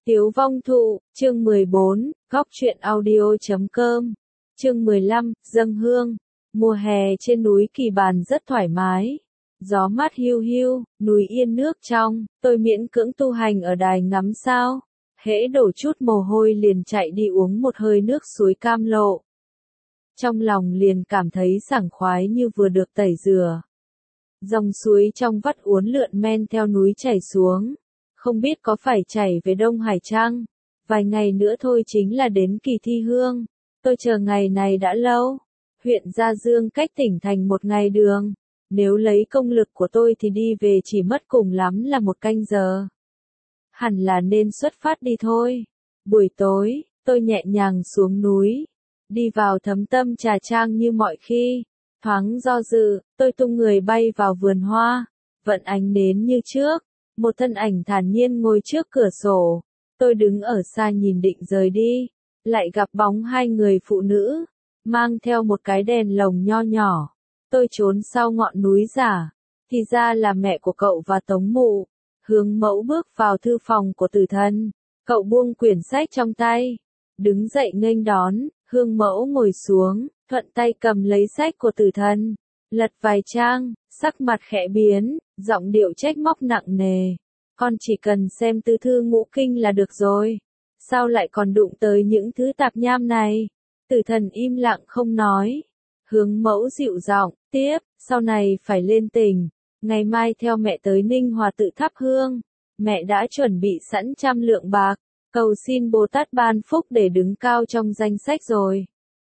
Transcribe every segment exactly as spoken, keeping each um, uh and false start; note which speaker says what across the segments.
Speaker 1: Tiếu vong thụ, chương mười bốn, góc truyện audio chấm com. Chương mười lăm, dâng hương. Mùa hè trên núi Kỳ Bàn rất thoải mái. Gió mát hiu hiu, núi yên nước trong, tôi miễn cưỡng tu hành ở đài ngắm sao. Hễ đổ chút mồ hôi liền chạy đi uống một hơi nước suối cam lộ. Trong lòng liền cảm thấy sảng khoái như vừa được tẩy rửa. Dòng suối trong vắt uốn lượn men theo núi chảy xuống. Không biết có phải chảy về Đông Hải chăng? Vài ngày nữa thôi chính là đến kỳ thi hương. Tôi chờ ngày này đã lâu. Huyện Gia Dương cách tỉnh thành một ngày đường. Nếu lấy công lực của tôi thì đi về chỉ mất cùng lắm là một canh giờ. Hẳn là nên xuất phát đi thôi. Buổi tối, tôi nhẹ nhàng xuống núi. Đi vào Thấm Tâm Trà Trang như mọi khi. Thoáng do dự, tôi tung người bay vào vườn hoa. Vận ánh nến như trước. Một thân ảnh thản nhiên ngồi trước cửa sổ. Tôi đứng ở xa nhìn định rời đi. Lại gặp bóng hai người phụ nữ. Mang theo một cái đèn lồng nho nhỏ. Tôi trốn sau ngọn núi giả. Thì ra là mẹ của cậu và Tống Mụ. Hướng Mẫu bước vào thư phòng của Tử Thần. Cậu buông quyển sách trong tay. Đứng dậy nghênh đón. Hương Mẫu ngồi xuống. Thuận tay cầm lấy sách của Tử Thần. Lật vài trang. Sắc mặt khẽ biến. Giọng điệu trách móc nặng nề. Con chỉ cần xem tứ thư ngũ kinh là được rồi. Sao lại còn đụng tới những thứ tạp nham này? Tử Thần im lặng không nói. Hướng Mẫu dịu giọng, tiếp, sau này phải lên tỉnh. Ngày mai theo mẹ tới Ninh Hòa tự thắp hương. Mẹ đã chuẩn bị sẵn trăm lượng bạc. Cầu xin Bồ Tát ban phúc để đứng cao trong danh sách rồi.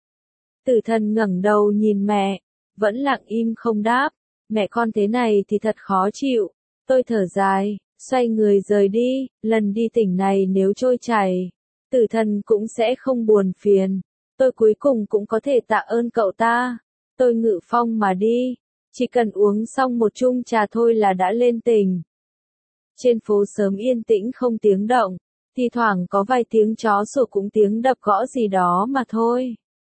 Speaker 1: Tử Thần ngẩng đầu nhìn mẹ. Vẫn lặng im không đáp. Mẹ con thế này thì thật khó chịu. Tôi thở dài, xoay người rời đi. Lần đi tỉnh này nếu trôi chảy, Tử Thần cũng sẽ không buồn phiền. Tôi cuối cùng cũng có thể tạ ơn cậu ta. Tôi ngự phong mà đi. Chỉ cần uống xong một chung trà thôi là đã lên tỉnh. Trên phố sớm yên tĩnh không tiếng động. Thì thoảng có vài tiếng chó sủa cũng tiếng đập gõ gì đó mà thôi.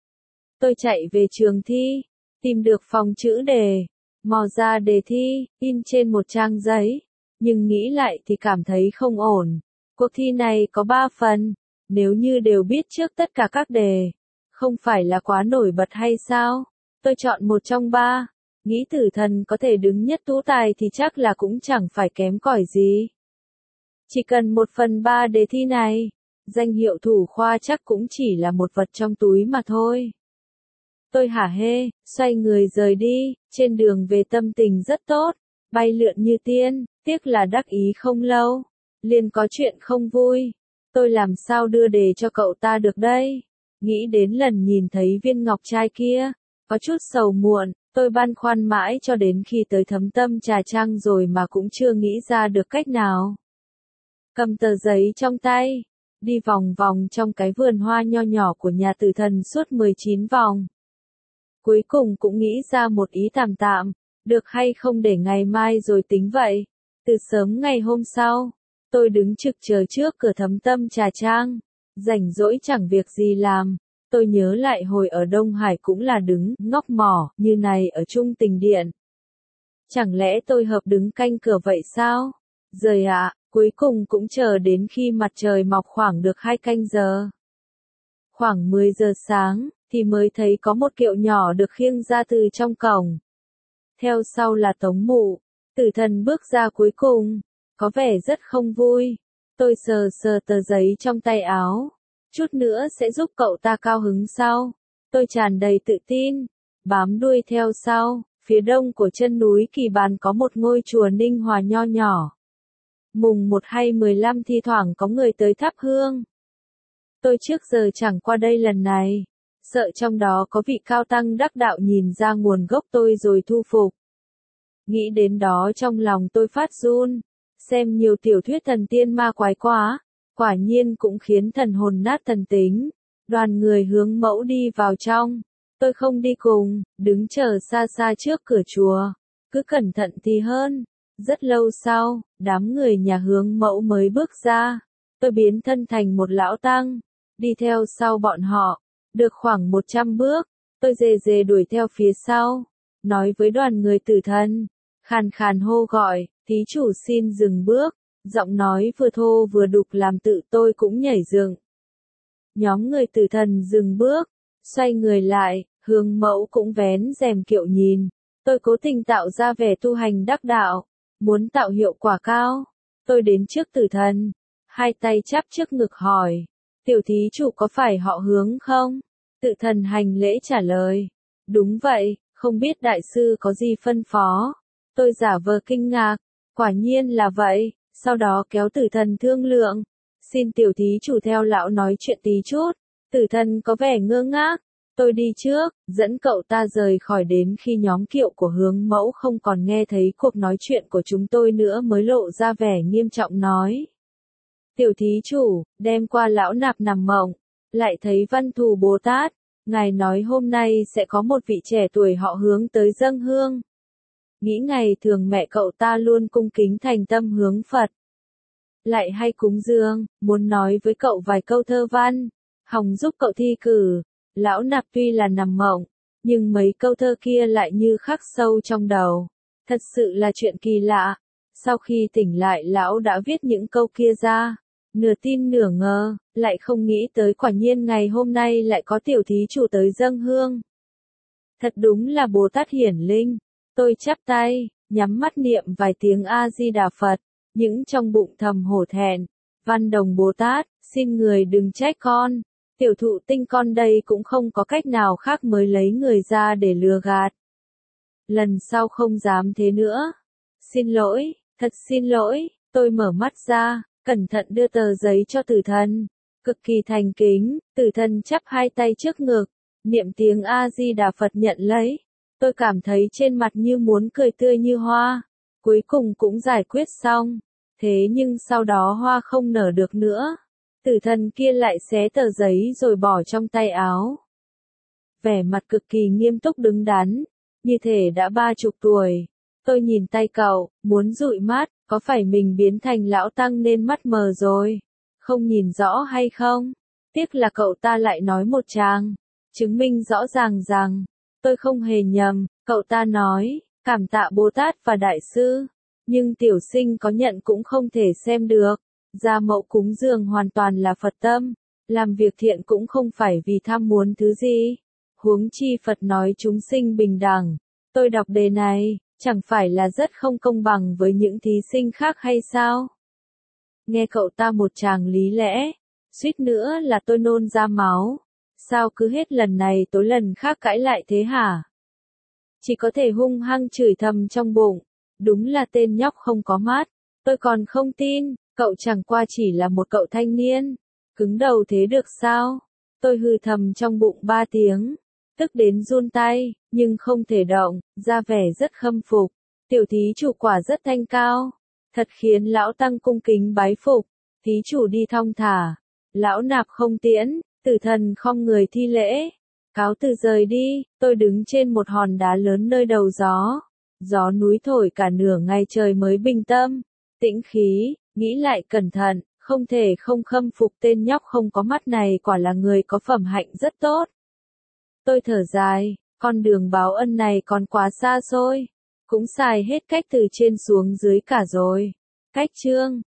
Speaker 1: Tôi chạy về trường thi. Tìm được phòng chữ đề. Mò ra đề thi, in trên một trang giấy. Nhưng nghĩ lại thì cảm thấy không ổn. Cuộc thi này có ba phần. Nếu như đều biết trước tất cả các đề, không phải là quá nổi bật hay sao? Tôi chọn một trong ba. Nghĩ Tử Thần có thể đứng nhất tú tài thì chắc là cũng chẳng phải kém cỏi gì. Chỉ cần một phần ba đề thi này, danh hiệu thủ khoa chắc cũng chỉ là một vật trong túi mà thôi. Tôi hả hê, xoay người rời đi, trên đường về tâm tình rất tốt, bay lượn như tiên, tiếc là đắc ý không lâu, liền có chuyện không vui. Tôi làm sao đưa đề cho cậu ta được đây? Nghĩ đến lần nhìn thấy viên ngọc trai kia, có chút sầu muộn, tôi băn khoăn mãi cho đến khi tới Thấm Tâm Trà Trang rồi mà cũng chưa nghĩ ra được cách nào. Cầm tờ giấy trong tay, đi vòng vòng trong cái vườn hoa nho nhỏ của nhà Tử Thần suốt mười chín vòng. Cuối cùng cũng nghĩ ra một ý tạm tạm, được hay không để ngày mai rồi tính vậy. Từ sớm ngày hôm sau, tôi đứng trực chờ trước cửa Thấm Tâm Trà Trang, rảnh rỗi chẳng việc gì làm. Tôi nhớ lại hồi ở Đông Hải cũng là đứng ngóc mỏ như này ở Trung Tình Điện. Chẳng lẽ tôi hợp đứng canh cửa vậy sao? Rời ạ, cuối cùng cũng chờ đến khi mặt trời mọc khoảng được hai canh giờ. Khoảng mười giờ sáng, thì mới thấy có một kiệu nhỏ được khiêng ra từ trong cổng. Theo sau là Tống Mụ. Tử Thần bước ra cuối cùng, có vẻ rất không vui. Tôi sờ sờ tờ giấy trong tay áo. Chút nữa sẽ giúp cậu ta cao hứng sau. Tôi tràn đầy tự tin, bám đuôi theo sau. Phía đông của chân núi Kỳ Bàn có một ngôi chùa Ninh Hòa nho nhỏ. Mùng một hay mười lăm thi thoảng có người tới thắp hương. Tôi trước giờ chẳng qua đây lần này. Sợ trong đó có vị cao tăng đắc đạo nhìn ra nguồn gốc tôi rồi thu phục. Nghĩ đến đó trong lòng tôi phát run. Xem nhiều tiểu thuyết thần tiên ma quái quá. Quả nhiên cũng khiến thần hồn nát thần tính. Đoàn người Hướng Mẫu đi vào trong. Tôi không đi cùng, đứng chờ xa xa trước cửa chùa. Cứ cẩn thận thì hơn. Rất lâu sau, đám người nhà Hướng Mẫu mới bước ra. Tôi biến thân thành một lão tăng. Đi theo sau bọn họ. Được khoảng một trăm bước, tôi dề dề đuổi theo phía sau, nói với đoàn người Tử Thần, khàn khàn hô gọi, thí chủ xin dừng bước, Giọng nói vừa thô vừa đục làm tự tôi cũng nhảy dựng. Nhóm người Tử Thần dừng bước, xoay người lại, Hướng Mẫu cũng vén rèm kiệu nhìn. Tôi cố tình tạo ra vẻ tu hành đắc đạo, muốn tạo hiệu quả cao. Tôi đến trước Tử Thần, hai tay chắp trước ngực hỏi, tiểu thí chủ có phải họ Hướng không? Tử Thần hành lễ trả lời, đúng vậy, không biết đại sư có gì phân phó. Tôi giả vờ kinh ngạc, quả nhiên là vậy, sau đó kéo Tử Thần thương lượng, xin tiểu thí chủ theo lão nói chuyện tí chút. Tử Thần có vẻ ngơ ngác, tôi đi trước, dẫn cậu ta rời khỏi đến khi nhóm kiệu của Hướng Mẫu không còn nghe thấy cuộc nói chuyện của chúng tôi nữa mới lộ ra vẻ nghiêm trọng nói. Tiểu thí chủ, đêm qua lão nạp nằm mộng, lại thấy Văn Thù Bồ Tát, ngài nói hôm nay sẽ có một vị trẻ tuổi họ Hướng tới dâng hương. Nghĩ ngày thường mẹ cậu ta luôn cung kính thành tâm hướng Phật. Lại hay cúng dường, muốn nói với cậu vài câu thơ văn, hòng giúp cậu thi cử. Lão nạp tuy là nằm mộng, nhưng mấy câu thơ kia lại như khắc sâu trong đầu. Thật sự là chuyện kỳ lạ. Sau khi tỉnh lại lão đã viết những câu kia ra. Nửa tin nửa ngờ, lại không nghĩ tới quả nhiên ngày hôm nay lại có tiểu thí chủ tới dâng hương. Thật đúng là Bồ Tát hiển linh. Tôi chắp tay, nhắm mắt niệm vài tiếng A-di-đà Phật, những trong bụng thầm hổ thẹn. Văn Đồng Bồ Tát, xin người đừng trách con. Tiểu thụ tinh con đây cũng không có cách nào khác mới lấy người ra để lừa gạt. Lần sau không dám thế nữa. Xin lỗi, thật xin lỗi, tôi mở mắt ra, cẩn thận đưa tờ giấy cho Tử Thần. Cực kỳ thành kính, Tử Thần chắp hai tay trước ngực, niệm tiếng A-di-đà Phật nhận lấy. Tôi cảm thấy trên mặt như muốn cười tươi như hoa. Cuối cùng cũng giải quyết xong. Thế nhưng sau đó hoa không nở được nữa. Tử Thần kia lại xé tờ giấy rồi bỏ trong tay áo. Vẻ mặt cực kỳ nghiêm túc đứng đắn, như thể đã ba chục tuổi. Tôi nhìn tay cậu, muốn dụi mắt, có phải mình biến thành lão tăng nên mắt mờ rồi? Không nhìn rõ hay không? Tiếc là cậu ta lại nói một tràng, chứng minh rõ ràng rằng, tôi không hề nhầm, cậu ta nói, cảm tạ Bồ Tát và Đại Sư, nhưng tiểu sinh có nhận cũng không thể xem được. Gia mẫu cúng dường hoàn toàn là Phật tâm, làm việc thiện cũng không phải vì tham muốn thứ gì. Huống chi Phật nói chúng sinh bình đẳng. Tôi đọc đề này, chẳng phải là rất không công bằng với những thí sinh khác hay sao? Nghe cậu ta một tràng lý lẽ, suýt nữa là tôi nôn ra máu. Sao cứ hết lần này tối lần khác cãi lại thế hả? Chỉ có thể hung hăng chửi thầm trong bụng. Đúng là tên nhóc không có mắt. Tôi còn không tin. Cậu chẳng qua chỉ là một cậu thanh niên. Cứng đầu thế được sao? Tôi hừ thầm trong bụng ba tiếng. Tức đến run tay, nhưng không thể động, ra vẻ rất khâm phục. Tiểu thí chủ quả rất thanh cao. Thật khiến lão tăng cung kính bái phục. Thí chủ đi thong thả. Lão nạp không tiễn, Tử Thần khom người thi lễ. Cáo từ rời đi, tôi đứng trên một hòn đá lớn nơi đầu gió. Gió núi thổi cả nửa ngày trời mới bình tâm. Tĩnh khí. Nghĩ lại cẩn thận, không thể không khâm phục tên nhóc không có mắt này quả là người có phẩm hạnh rất tốt. Tôi thở dài, con đường báo ân này còn quá xa xôi. Cũng xài hết cách từ trên xuống dưới cả rồi. Cách chương